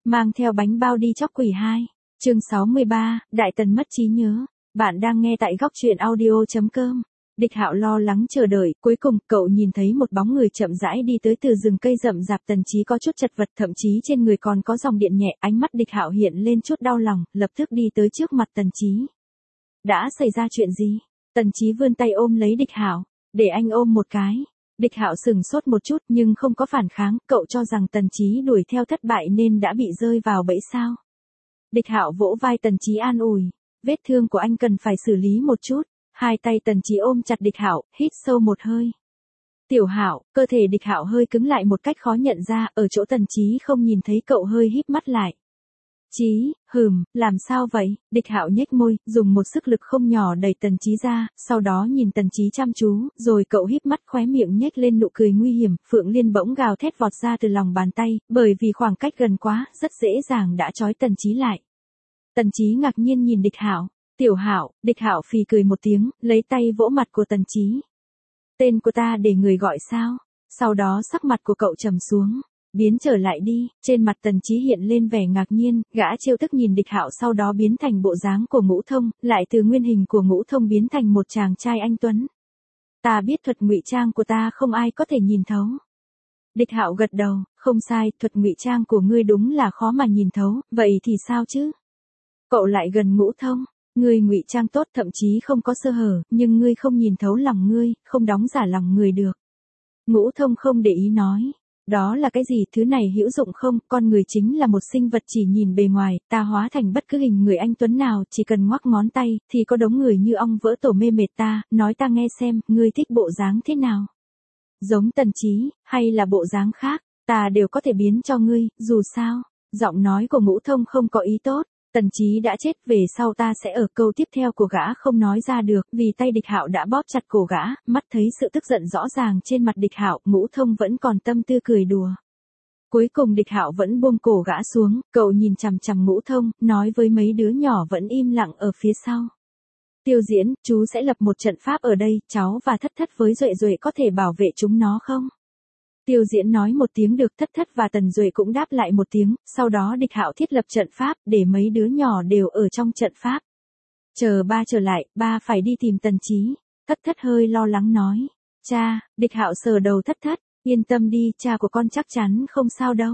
Mang theo bánh bao đi chóc quỷ 2. Chương 63, Đại Tần mất trí nhớ. Bạn đang nghe tại góc truyện audio.com. Địch Hạo lo lắng chờ đợi, cuối cùng cậu nhìn thấy một bóng người chậm rãi đi tới từ rừng cây rậm rạp. Tần Chí có chút chật vật, thậm chí trên người còn có dòng điện nhẹ. Ánh mắt Địch Hạo hiện lên chút đau lòng, lập tức đi tới trước mặt Tần Chí. Đã xảy ra chuyện gì? Tần Chí vươn tay ôm lấy Địch Hạo, để anh ôm một cái. Địch Hạo sững sốt một chút nhưng không có phản kháng, cậu cho rằng Tần Chí đuổi theo thất bại nên đã bị rơi vào bẫy sao? Địch Hạo vỗ vai Tần Chí an ủi, vết thương của anh cần phải xử lý một chút. Hai tay Tần Chí ôm chặt Địch Hạo, hít sâu một hơi. Tiểu Hạo, cơ thể Địch Hạo hơi cứng lại một cách khó nhận ra, ở chỗ Tần Chí không nhìn thấy cậu hơi híp mắt lại. Chí, làm sao vậy? Địch Hạo nhếch môi, dùng một sức lực không nhỏ đẩy Tần Chí ra, sau đó nhìn Tần Chí chăm chú, rồi cậu híp mắt khóe miệng nhếch lên nụ cười nguy hiểm. Phượng Liên bỗng gào thét vọt ra từ lòng bàn tay, bởi vì khoảng cách gần quá, rất dễ dàng đã trói Tần Chí lại. Tần Chí ngạc nhiên nhìn Địch Hạo. Tiểu Hạo, Địch Hạo phì cười một tiếng, lấy tay vỗ mặt của Tần Chí. Tên của ta để người gọi sao? Sau đó sắc mặt của cậu trầm xuống. Biến trở lại đi. Trên mặt Tần Chí hiện lên vẻ ngạc nhiên, gã trêu tức nhìn Địch Hạo, sau đó biến thành bộ dáng của Ngũ Thông, lại từ nguyên hình của Ngũ Thông biến thành một chàng trai anh tuấn. Ta biết thuật ngụy trang của ta không ai có thể nhìn thấu. Địch Hạo gật đầu, không sai, thuật ngụy trang của ngươi đúng là khó mà nhìn thấu, vậy thì sao chứ? Cậu lại gần Ngũ Thông. Ngươi ngụy trang tốt, thậm chí không có sơ hở, nhưng ngươi không nhìn thấu lòng ngươi, không đóng giả lòng người được. Ngũ Thông không để ý nói. Đó là cái gì? Thứ này hữu dụng không? Con người chính là một sinh vật chỉ nhìn bề ngoài, ta hóa thành bất cứ hình người anh tuấn nào, chỉ cần ngoắc ngón tay, thì có đống người như ong vỡ tổ mê mệt ta, nói ta nghe xem, ngươi thích bộ dáng thế nào? Giống Tần Chí, hay là bộ dáng khác, ta đều có thể biến cho ngươi, dù sao. Giọng nói của Ngũ Thông không có ý tốt. Tần Chí đã chết, về sau ta sẽ ở. Câu tiếp theo của gã không nói ra được, vì tay Địch Hạo đã bóp chặt cổ gã, mắt thấy sự tức giận rõ ràng trên mặt Địch Hạo, Ngũ Thông vẫn còn tâm tư cười đùa. Cuối cùng Địch Hạo vẫn buông cổ gã xuống, cậu nhìn chằm chằm Ngũ Thông, nói với mấy đứa nhỏ vẫn im lặng ở phía sau. Tiêu Diễn, chú sẽ lập một trận pháp ở đây, cháu và Thất Thất với Duệ Duệ có thể bảo vệ chúng nó không? Tiêu Diễn nói một tiếng được, Thất Thất và Tần Duệ cũng đáp lại một tiếng, sau đó Địch Hạo thiết lập trận pháp, để mấy đứa nhỏ đều ở trong trận pháp. Chờ ba trở lại, ba phải đi tìm Tần Chí. Thất Thất hơi lo lắng nói. Cha, Địch Hạo sờ đầu Thất Thất, yên tâm đi, cha của con chắc chắn không sao đâu.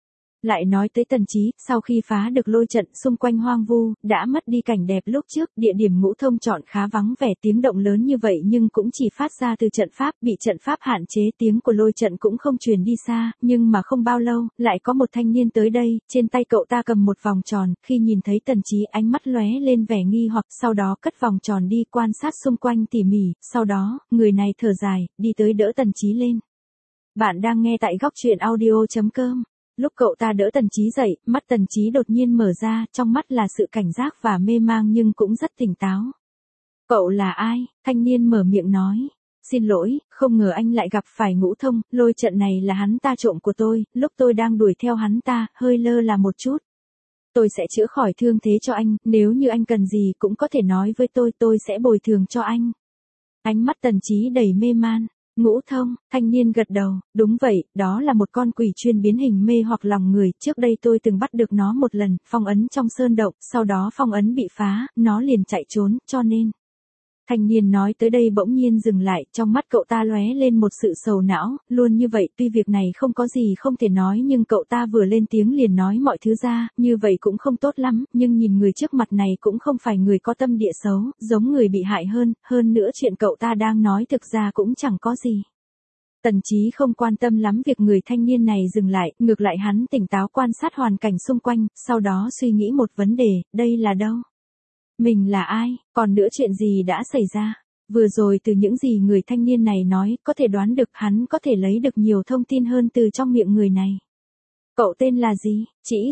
Lại nói tới Tần Chí, sau khi phá được lôi trận, xung quanh hoang vu, đã mất đi cảnh đẹp lúc trước, địa điểm Ngũ Thông chọn khá vắng vẻ, tiếng động lớn như vậy nhưng cũng chỉ phát ra từ trận pháp, bị trận pháp hạn chế, tiếng của lôi trận cũng không truyền đi xa, nhưng mà không bao lâu, lại có một thanh niên tới đây, trên tay cậu ta cầm một vòng tròn, khi nhìn thấy Tần Chí ánh mắt lóe lên vẻ nghi hoặc, sau đó cất vòng tròn đi quan sát xung quanh tỉ mỉ, sau đó, người này thở dài, đi tới đỡ Tần Chí lên. Bạn đang nghe tại góc truyện audio.com. Lúc cậu ta đỡ Tần Chí dậy, mắt Tần Chí đột nhiên mở ra, trong mắt là sự cảnh giác và mê mang nhưng cũng rất tỉnh táo. Cậu là ai? Thanh niên mở miệng nói. Xin lỗi, không ngờ anh lại gặp phải Ngũ Thông, lôi trận này là hắn ta trộm của tôi, lúc tôi đang đuổi theo hắn ta, hơi lơ là một chút. Tôi sẽ chữa khỏi thương thế cho anh, nếu như anh cần gì cũng có thể nói với tôi sẽ bồi thường cho anh. Ánh mắt Tần Chí đầy mê man. Ngũ Thông, thanh niên gật đầu, đúng vậy, đó là một con quỷ chuyên biến hình mê hoặc lòng người, trước đây tôi từng bắt được nó một lần, phong ấn trong sơn động, sau đó phong ấn bị phá, nó liền chạy trốn, cho nên. Thanh niên nói tới đây bỗng nhiên dừng lại, trong mắt cậu ta lóe lên một sự sầu não, luôn như vậy, tuy việc này không có gì không thể nói nhưng cậu ta vừa lên tiếng liền nói mọi thứ ra, như vậy cũng không tốt lắm, nhưng nhìn người trước mặt này cũng không phải người có tâm địa xấu, giống người bị hại hơn nữa chuyện cậu ta đang nói thực ra cũng chẳng có gì. Tần Chí không quan tâm lắm việc người thanh niên này dừng lại, ngược lại hắn tỉnh táo quan sát hoàn cảnh xung quanh, sau đó suy nghĩ một vấn đề, đây là đâu? Mình là ai? Còn nữa chuyện gì đã xảy ra? Vừa rồi từ những gì người thanh niên này nói, có thể đoán được hắn có thể lấy được nhiều thông tin hơn từ trong miệng người này. Cậu tên là gì?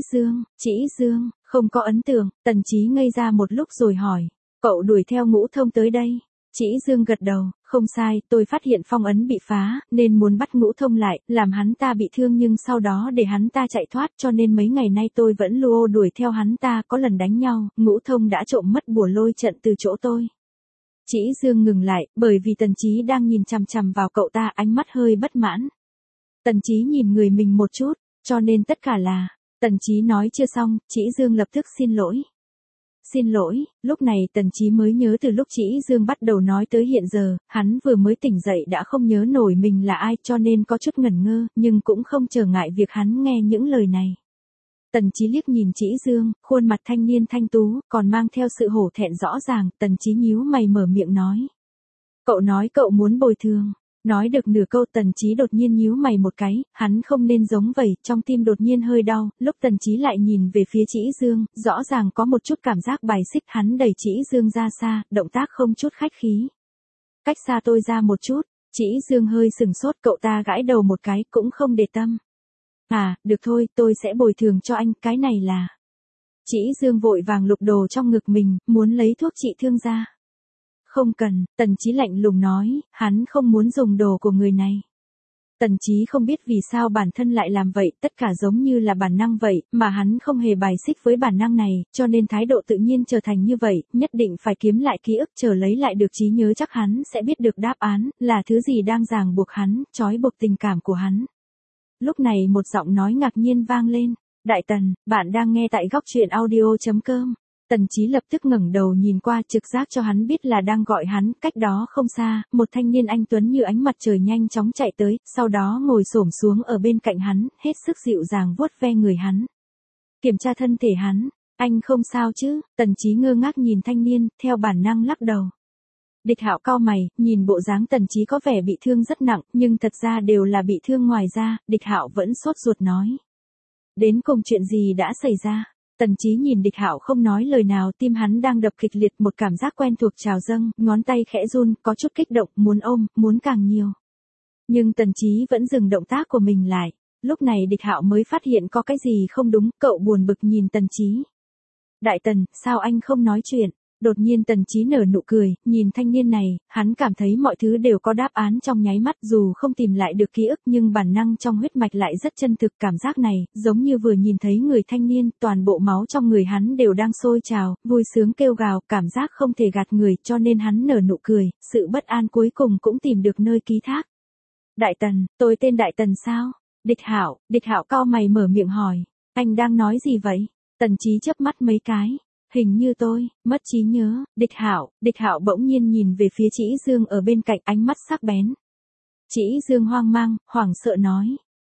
Trĩ Dương, không có ấn tượng. Tần Chí ngây ra một lúc rồi hỏi. Cậu đuổi theo Ngũ Thông tới đây. Trĩ Dương gật đầu, không sai, tôi phát hiện phong ấn bị phá, nên muốn bắt Ngũ Thông lại, làm hắn ta bị thương nhưng sau đó để hắn ta chạy thoát cho nên mấy ngày nay tôi vẫn lùa đuổi theo hắn ta, có lần đánh nhau, Ngũ Thông đã trộm mất bùa lôi trận từ chỗ tôi. Trĩ Dương ngừng lại, bởi vì Tần Chí đang nhìn chằm chằm vào cậu ta, ánh mắt hơi bất mãn. Tần Chí nhìn người mình một chút, cho nên tất cả là, Tần Chí nói chưa xong, Trĩ Dương lập tức xin lỗi. Xin lỗi, lúc này Tần Chí mới nhớ từ lúc Trĩ Dương bắt đầu nói tới hiện giờ, hắn vừa mới tỉnh dậy đã không nhớ nổi mình là ai cho nên có chút ngẩn ngơ, nhưng cũng không trở ngại việc hắn nghe những lời này. Tần Chí liếc nhìn Trĩ Dương, khuôn mặt thanh niên thanh tú, còn mang theo sự hổ thẹn rõ ràng, Tần Chí nhíu mày mở miệng nói. Cậu nói cậu muốn bồi thường. Nói được nửa câu Tần Chí đột nhiên nhíu mày một cái, hắn không nên giống vậy, trong tim đột nhiên hơi đau, lúc Tần Chí lại nhìn về phía Trĩ Dương, rõ ràng có một chút cảm giác bài xích, hắn đẩy Trĩ Dương ra xa, động tác không chút khách khí. Cách xa tôi ra một chút, Trĩ Dương hơi sừng sốt, cậu ta gãi đầu một cái, cũng không để tâm. À, được thôi, tôi sẽ bồi thường cho anh, cái này là... Trĩ Dương vội vàng lục đồ trong ngực mình, muốn lấy thuốc trị thương ra. Không cần, Tần Chí lạnh lùng nói, hắn không muốn dùng đồ của người này. Tần Chí không biết vì sao bản thân lại làm vậy, tất cả giống như là bản năng vậy, mà hắn không hề bài xích với bản năng này, cho nên thái độ tự nhiên trở thành như vậy, nhất định phải kiếm lại ký ức chờ lấy lại được trí nhớ chắc hắn sẽ biết được đáp án, là thứ gì đang ràng buộc hắn, trói buộc tình cảm của hắn. Lúc này một giọng nói ngạc nhiên vang lên, Đại Tần, bạn đang nghe tại góc truyện audio.com. Tần Chí lập tức ngẩng đầu nhìn qua trực giác cho hắn biết là đang gọi hắn, cách đó không xa, một thanh niên anh tuấn như ánh mặt trời nhanh chóng chạy tới, sau đó ngồi xổm xuống ở bên cạnh hắn, hết sức dịu dàng vuốt ve người hắn. Kiểm tra thân thể hắn, anh không sao chứ, Tần Chí ngơ ngác nhìn thanh niên, theo bản năng lắc đầu. Địch Hạo cau mày, nhìn bộ dáng Tần Chí có vẻ bị thương rất nặng, nhưng thật ra đều là bị thương ngoài da, Địch Hạo vẫn sốt ruột nói. Đến cùng chuyện gì đã xảy ra? Tần Chí nhìn Địch Hạo không nói lời nào, tim hắn đang đập kịch liệt, một cảm giác quen thuộc trào dâng, ngón tay khẽ run, có chút kích động, muốn ôm, muốn càng nhiều. Nhưng Tần Chí vẫn dừng động tác của mình lại. Lúc này Địch Hạo mới phát hiện có cái gì không đúng, cậu buồn bực nhìn Tần Chí. Đại Tần, sao anh không nói chuyện? Đột nhiên Tần Chí nở nụ cười, nhìn thanh niên này, hắn cảm thấy mọi thứ đều có đáp án trong nháy mắt, dù không tìm lại được ký ức nhưng bản năng trong huyết mạch lại rất chân thực, cảm giác này, giống như vừa nhìn thấy người thanh niên, toàn bộ máu trong người hắn đều đang sôi trào, vui sướng kêu gào, cảm giác không thể gạt người, cho nên hắn nở nụ cười, sự bất an cuối cùng cũng tìm được nơi ký thác. Đại Tần, tôi tên Đại Tần sao? Địch Hạo cau mày mở miệng hỏi, anh đang nói gì vậy? Tần Chí chớp mắt mấy cái. Hình như tôi, mất trí nhớ, Địch Hạo bỗng nhiên nhìn về phía Trĩ Dương ở bên cạnh, ánh mắt sắc bén. Trĩ Dương hoang mang, hoảng sợ nói,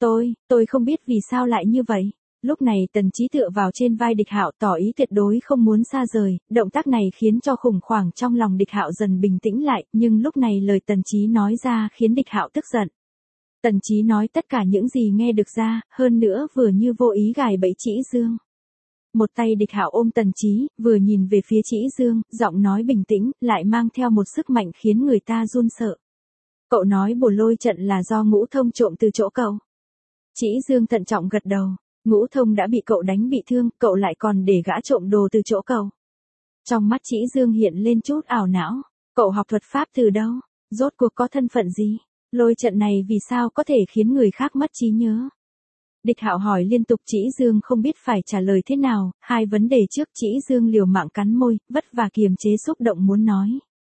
tôi không biết vì sao lại như vậy. Lúc này Tần Chí tựa vào trên vai Địch Hạo tỏ ý tuyệt đối không muốn xa rời, động tác này khiến cho khủng hoảng trong lòng Địch Hạo dần bình tĩnh lại, nhưng lúc này lời Tần Chí nói ra khiến Địch Hạo tức giận. Tần Chí nói tất cả những gì nghe được ra, hơn nữa vừa như vô ý gài bẫy Trĩ Dương. Một tay Địch Hạo ôm Tần Chí, vừa nhìn về phía Trĩ Dương, giọng nói bình tĩnh, lại mang theo một sức mạnh khiến người ta run sợ. Cậu nói bùa lôi trận là do Ngũ Thông trộm từ chỗ cậu. Trĩ Dương thận trọng gật đầu, Ngũ Thông đã bị cậu đánh bị thương, cậu lại còn để gã trộm đồ từ chỗ cậu. Trong mắt Trĩ Dương hiện lên chút ảo não, cậu học thuật pháp từ đâu, rốt cuộc có thân phận gì, lôi trận này vì sao có thể khiến người khác mất trí nhớ. Địch Hạo hỏi liên tục, Trĩ Dương không biết phải trả lời thế nào, hai vấn đề trước Trĩ Dương liều mạng cắn môi, vất vả kiềm chế xúc động muốn nói.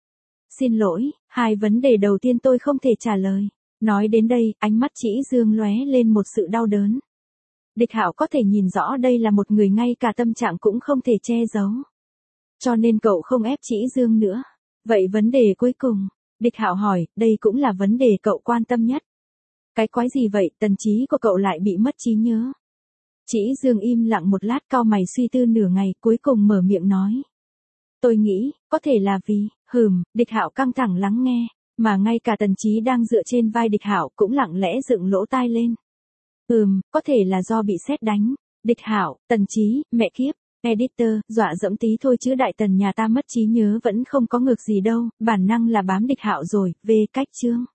Xin lỗi, hai vấn đề đầu tiên tôi không thể trả lời. Nói đến đây, ánh mắt Trĩ Dương lóe lên một sự đau đớn. Địch Hạo có thể nhìn rõ đây là một người ngay cả tâm trạng cũng không thể che giấu. Cho nên cậu không ép Trĩ Dương nữa. Vậy vấn đề cuối cùng, Địch Hạo hỏi, đây cũng là vấn đề cậu quan tâm nhất. Cái quái gì vậy, Tần Chí của cậu lại bị mất trí nhớ. Trĩ Dương im lặng một lát, cau mày suy tư nửa ngày, cuối cùng mở miệng nói. Tôi nghĩ, có thể là vì, Địch Hạo căng thẳng lắng nghe, mà ngay cả Tần Chí đang dựa trên vai Địch Hạo cũng lặng lẽ dựng lỗ tai lên. Có thể là do bị sét đánh. Địch Hạo, Tần Chí, mẹ kiếp. Editor, dọa dẫm tí thôi chứ Đại Tần nhà ta mất trí nhớ vẫn không có ngược gì đâu, bản năng là bám Địch Hạo rồi, về cách chương.